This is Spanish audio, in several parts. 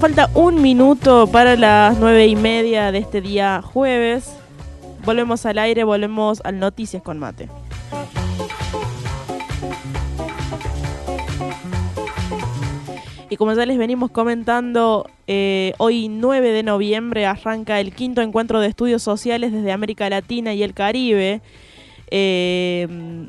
falta un minuto para las 9:30 de este día jueves. Volvemos al aire, volvemos al Noticias con Mate. Y como ya les venimos comentando, hoy 9 de noviembre arranca el 5º encuentro de estudios sociales desde América Latina y el Caribe. Es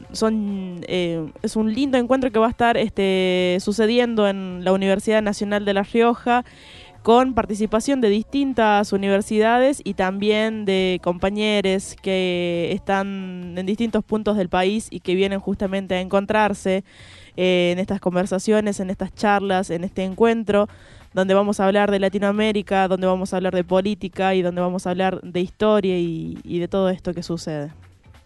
un lindo encuentro que va a estar sucediendo en la Universidad Nacional de La Rioja, con participación de distintas universidades y también de compañeros que están en distintos puntos del país y que vienen justamente a encontrarse en estas conversaciones, en estas charlas, en este encuentro, donde vamos a hablar de Latinoamérica, donde vamos a hablar de política y donde vamos a hablar de historia y de todo esto que sucede.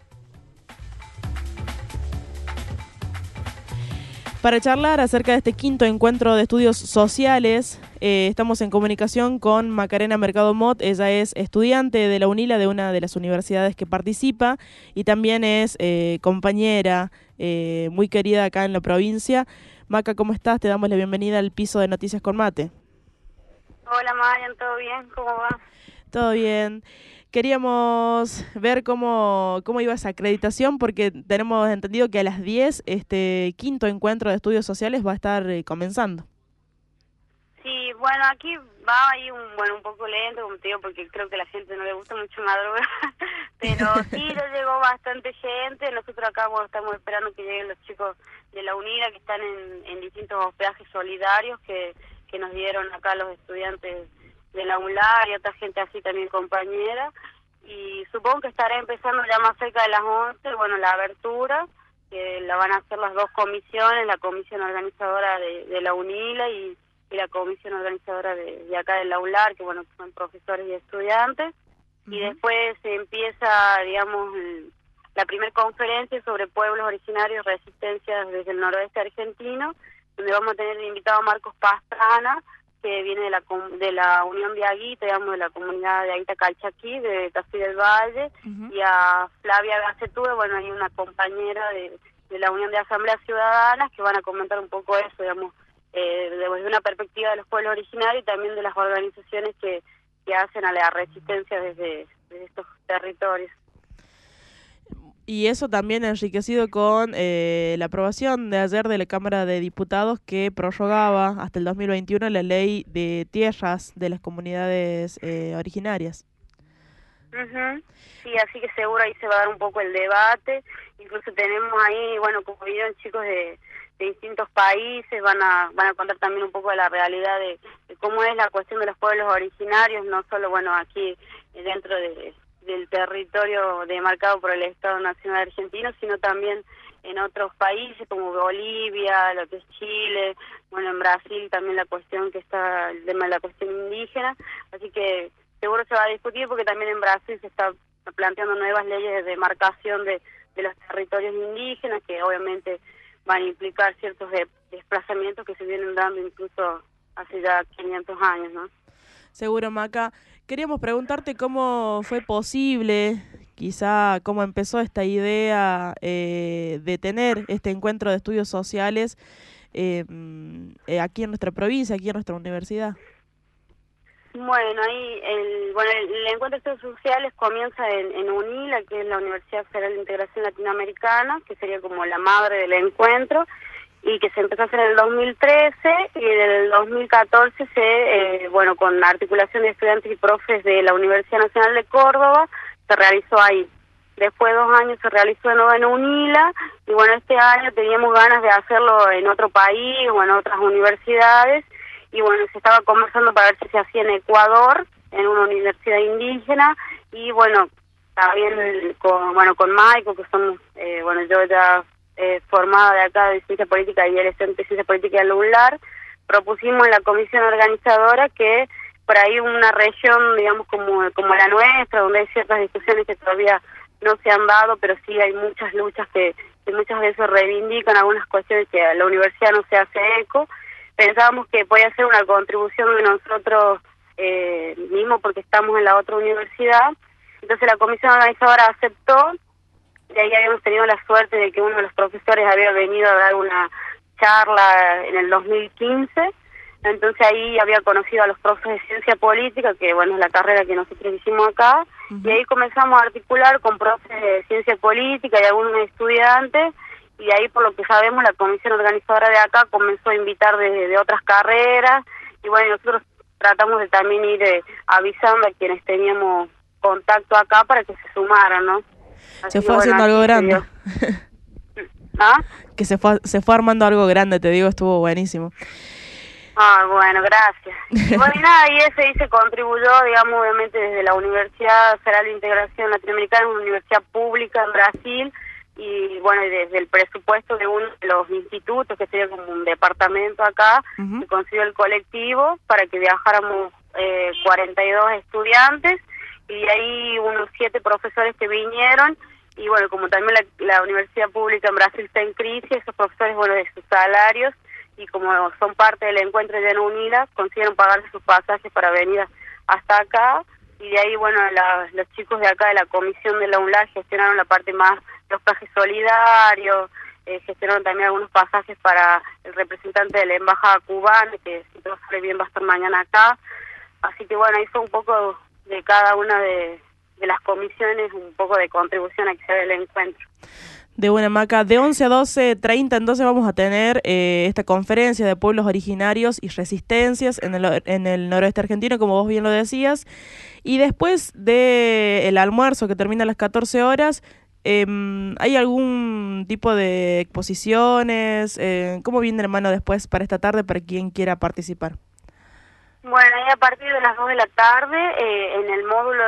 Para charlar acerca de este 5º encuentro de estudios sociales, estamos en comunicación con Macarena Mercado Mott. Ella es estudiante de la UNILA, de una de las universidades que participa, y también es compañera muy querida acá en la provincia. Maca, ¿cómo estás? Te damos la bienvenida al piso de Noticias con Mate. Hola Marian, ¿todo bien? ¿Cómo va? Todo bien. Queríamos ver cómo iba esa acreditación, porque tenemos entendido que a las 10 este 5º encuentro de estudios sociales va a estar comenzando. Sí, bueno, aquí va ahí un poco lento, como te digo, porque creo que a la gente no le gusta mucho madrugar, pero sí, ya llegó bastante gente. Nosotros acá estamos esperando que lleguen los chicos de la UNILA, que están en distintos hospedajes solidarios que nos dieron acá los estudiantes de la UNLAR y otra gente así también compañera, y supongo que estará empezando ya más cerca de las 11, la abertura, que la van a hacer las dos comisiones, la comisión organizadora de la UNILA y la comisión organizadora de acá de la UNLAR, que son profesores y estudiantes. Uh-huh. Y después se empieza, digamos, la primera conferencia sobre pueblos originarios y resistencias desde el noroeste argentino, donde vamos a tener de invitado a Marcos Pastrana, que viene de la Unión de Aguita, digamos, de la comunidad de Aguita Calchaquí, de Tafí del Valle, uh-huh. Y a Flavia Gacetúe, hay una compañera de la Unión de Asambleas Ciudadanas que van a comentar un poco eso, digamos, desde una perspectiva de los pueblos originarios y también de las organizaciones que hacen a la resistencia desde estos territorios. Y eso también enriquecido con la aprobación de ayer de la Cámara de Diputados, que prorrogaba hasta el 2021 la ley de tierras de las comunidades originarias. Uh-huh. Sí, así que seguro ahí se va a dar un poco el debate. Incluso tenemos ahí, como vieron, chicos de distintos países, van a contar también un poco de la realidad de cómo es la cuestión de los pueblos originarios, no solo aquí dentro del territorio demarcado por el Estado Nacional Argentino, sino también en otros países como Bolivia, lo que es Chile, en Brasil también la cuestión que está, el tema de la cuestión indígena, así que seguro se va a discutir porque también en Brasil se está planteando nuevas leyes de demarcación de los territorios indígenas, que obviamente van a implicar ciertos desplazamientos que se vienen dando incluso hace ya 500 años, ¿no? Seguro, Maca. Queríamos preguntarte cómo fue posible, quizá cómo empezó esta idea de tener este encuentro de estudios sociales aquí en nuestra provincia, aquí en nuestra universidad. Ahí el encuentro de estudios sociales comienza en UNILA, que es la Universidad Federal de Integración Latinoamericana, que sería como la madre del encuentro, y que se empezó a hacer en el 2013, y en el 2014 con la articulación de estudiantes y profes de la Universidad Nacional de Córdoba, se realizó ahí. Después de 2 años se realizó de nuevo en UNILA, y este año teníamos ganas de hacerlo en otro país o en otras universidades, y se estaba conversando para ver si se hacía en Ecuador, en una universidad indígena, y también con Maico, que somos, yo ya formada de acá de Ciencia Política y él es de Ciencia Política de la UNLAR, propusimos en la comisión organizadora que por ahí una región, digamos, como la nuestra, donde hay ciertas discusiones que todavía no se han dado, pero sí hay muchas luchas que muchas veces reivindican algunas cuestiones que a la universidad no se hace eco. Pensábamos que podía ser una contribución de nosotros mismos porque estamos en la otra universidad. Entonces la comisión organizadora aceptó, y ahí habíamos tenido la suerte de que uno de los profesores había venido a dar una charla en el 2015, Entonces ahí había conocido a los profes de ciencia política, que bueno, es la carrera que nosotros hicimos acá, y ahí comenzamos a articular con profes de ciencia política y algunos estudiantes, y ahí por lo que sabemos la comisión organizadora de acá comenzó a invitar de otras carreras, y bueno, nosotros tratamos de también ir avisando a quienes teníamos contacto acá para que se sumaran, ¿no? Así se fue haciendo algo grande. ¿Ah? Que se fue armando algo grande, te digo, estuvo buenísimo. Ah, bueno, gracias. Y bueno, y nada, y ese se contribuyó, digamos, obviamente desde la Universidad Federal de Integración Latinoamericana, una universidad pública en Brasil, y bueno, y desde el presupuesto de uno de los institutos, que sería como un departamento acá, se consiguió el colectivo para que viajáramos 42 estudiantes, y ahí unos 7 profesores que vinieron, y bueno, como también la universidad pública en Brasil está en crisis, esos profesores, bueno, de sus salarios, y como son parte del encuentro de UNILA, consiguieron pagarse sus pasajes para venir hasta acá, y de ahí, bueno, los chicos de acá de la comisión de la UNLA gestionaron la parte más, los pasajes solidarios, gestionaron también algunos pasajes para el representante de la embajada cubana, que si todo sale bien va a estar mañana acá, así que bueno, ahí fue un poco de cada una de las comisiones, un poco de contribución a que se haga el encuentro. De buena, Maca. De 11 a 12:30 entonces vamos a tener esta conferencia de pueblos originarios y resistencias en el noroeste argentino, como vos bien lo decías. Y después del almuerzo, que termina a las 14 horas, ¿hay algún tipo de exposiciones? ¿Cómo viene, hermano, después para esta tarde, para quien quiera participar? Bueno, y a partir de las 2 de la tarde, en el módulo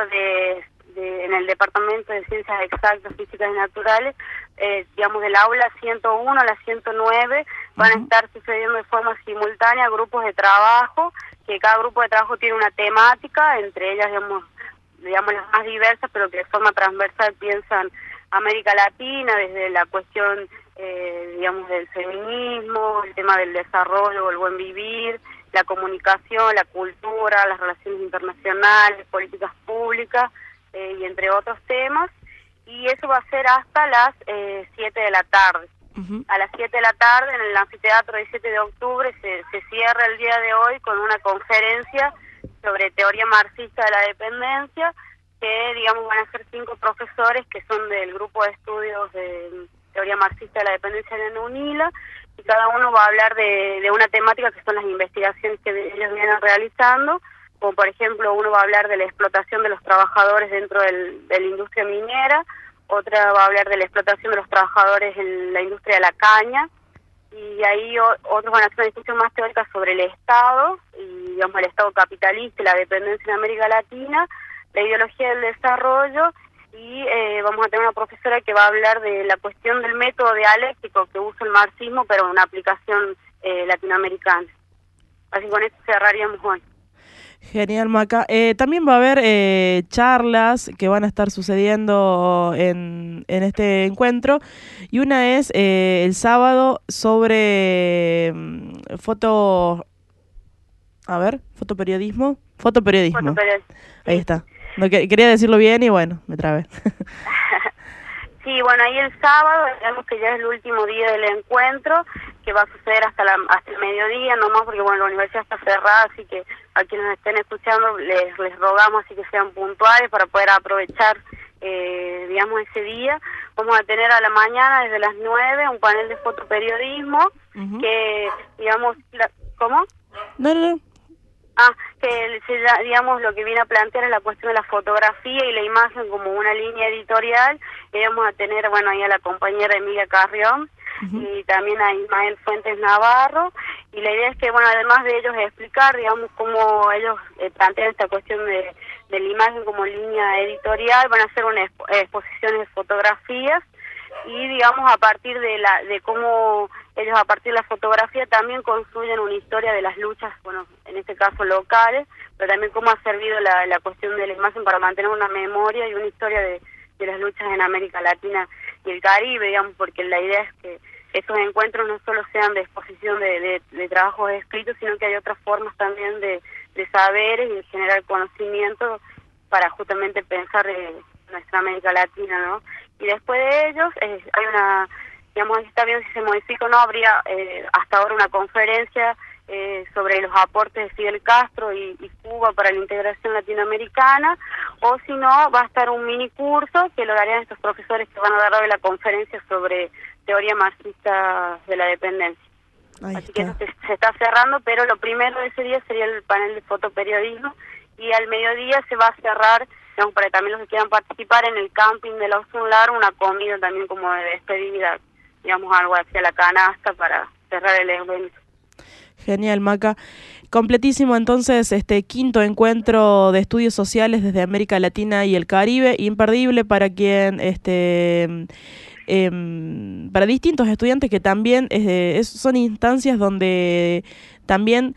en el Departamento de Ciencias Exactas, Físicas y Naturales, digamos del aula 101 a la 109, van a estar sucediendo de forma simultánea grupos de trabajo, que cada grupo de trabajo tiene una temática, entre ellas, digamos las más diversas, pero que de forma transversal piensan América Latina, desde la cuestión, digamos, del feminismo, el tema del desarrollo o el buen vivir, la comunicación, la cultura, las relaciones internacionales, políticas públicas, y entre otros temas, y eso va a ser hasta las 7 de la tarde. A las 7 de la tarde en el anfiteatro 17 de octubre se cierra el día de hoy con una conferencia sobre teoría marxista de la dependencia, que digamos van a ser 5 profesores que son del grupo de estudios de teoría marxista de la dependencia de la UNILA, y cada uno va a hablar de una temática que son las investigaciones que ellos vienen realizando, como por ejemplo uno va a hablar de la explotación de los trabajadores dentro de la industria minera, otra va a hablar de la explotación de los trabajadores en la industria de la caña, y ahí otros van a hacer una discusión más teórica sobre el Estado, y digamos el Estado capitalista y la dependencia en América Latina, la ideología del desarrollo, y vamos a tener una profesora que va a hablar de la cuestión del método dialéctico que usa el marxismo, pero en una aplicación latinoamericana. Así con eso cerraríamos hoy. Genial, Maca. También va a haber charlas que van a estar sucediendo en este encuentro, y una es el sábado sobre fotoperiodismo. Fotoperiodismo. Ahí está. No, quería decirlo bien y bueno, me trabé. Sí, bueno, ahí el sábado, digamos que ya es el último día del encuentro, que va a suceder hasta el mediodía nomás, porque bueno, la universidad está cerrada, así que a quienes nos estén escuchando les rogamos así que sean puntuales para poder aprovechar, digamos, ese día. Vamos a tener a la mañana, desde las 9, un panel de fotoperiodismo, que, digamos, ¿cómo? No. Que digamos lo que viene a plantear es la cuestión de la fotografía y la imagen como una línea editorial, y vamos a tener, bueno, ahí a la compañera Emilia Carrión, y también a Ismael Fuentes Navarro, y la idea es que, bueno, además de ellos explicar, digamos, cómo ellos plantean esta cuestión de la imagen como línea editorial, van a hacer una exposición de fotografías, y digamos a partir de cómo ellos a partir de la fotografía también construyen una historia de las luchas, bueno, en este caso locales, pero también cómo ha servido la cuestión de la imagen para mantener una memoria y una historia de las luchas en América Latina y el Caribe, digamos, porque la idea es que esos encuentros no solo sean de exposición de trabajos escritos, sino que hay otras formas también de saberes y de generar conocimiento para justamente pensar nuestra América Latina, ¿no? Y después de ellos hay una, digamos, está bien si se modifica o no, habría hasta ahora una conferencia sobre los aportes de Fidel Castro y Cuba para la integración latinoamericana, o si no, va a estar un mini curso que lo darían estos profesores que van a dar hoy la conferencia sobre teoría marxista de la dependencia. Así que eso se está cerrando, pero lo primero de ese día sería el panel de fotoperiodismo, y al mediodía se va a cerrar, digamos, para también los que quieran participar en el camping de la Osunlar, una comida también como de despedida, digamos, algo hacia la canasta para cerrar el evento. Genial, Maca. Completísimo entonces este quinto encuentro de estudios sociales desde América Latina y el Caribe, imperdible para quien para distintos estudiantes que también son instancias donde también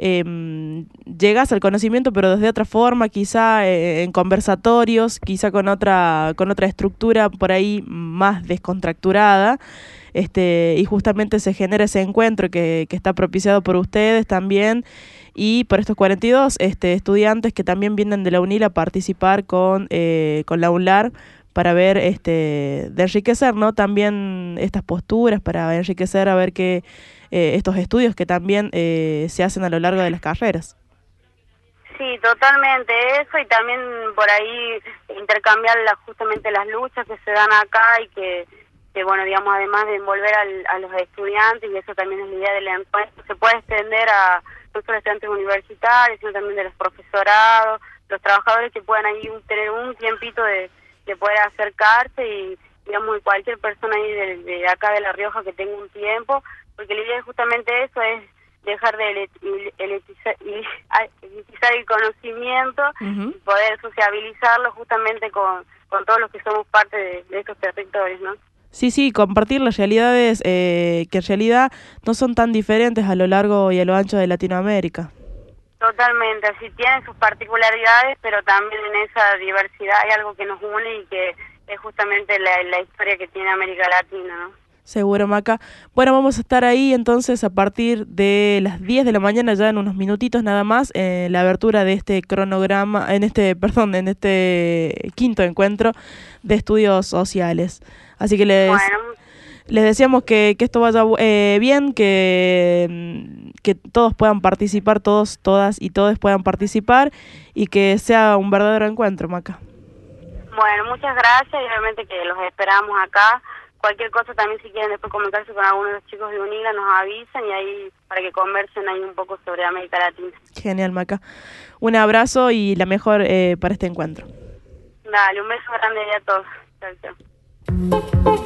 llegas al conocimiento, pero desde otra forma, quizá en conversatorios, quizá con otra estructura por ahí más descontracturada. Y justamente se genera ese encuentro que está propiciado por ustedes también y por estos 42 estudiantes que también vienen de la UNIL a participar con la UNLAR para ver, de enriquecer, ¿no? También estas posturas, para enriquecer a ver que estos estudios que también se hacen a lo largo de las carreras. Sí, totalmente eso, y también por ahí intercambiar justamente las luchas que se dan acá y que bueno, digamos, además de envolver a los estudiantes, y eso también es la idea del encuentro, se puede extender a no solo estudiantes universitarios, sino también de los profesorados, los trabajadores que puedan ahí tener un tiempito de poder acercarse, y digamos, cualquier persona ahí de acá de La Rioja que tenga un tiempo, porque la idea es justamente eso, es dejar de elitizar el conocimiento, y poder sociabilizarlo justamente con todos los que somos parte de estos territorios, ¿no? Sí, compartir las realidades que en realidad no son tan diferentes a lo largo y a lo ancho de Latinoamérica. Totalmente, así tienen sus particularidades, pero también en esa diversidad hay algo que nos une y que es justamente la historia que tiene América Latina, ¿no? Seguro, Maca. Bueno, vamos a estar ahí entonces a partir de las 10 de la mañana, ya en unos minutitos nada más, la abertura de este cronograma, en este quinto encuentro de estudios sociales. Así que les deseamos que esto vaya bien, que todos puedan participar, todos, todas y todos puedan participar, y que sea un verdadero encuentro, Maca. Bueno, muchas gracias, y obviamente que los esperamos acá. Cualquier cosa también, si quieren después comunicarse con alguno de los chicos de UNILA, nos avisan, y ahí para que conversen ahí un poco sobre América Latina. Genial, Maca. Un abrazo y la mejor para este encuentro. Dale, un beso grande a todos. Chao, chao.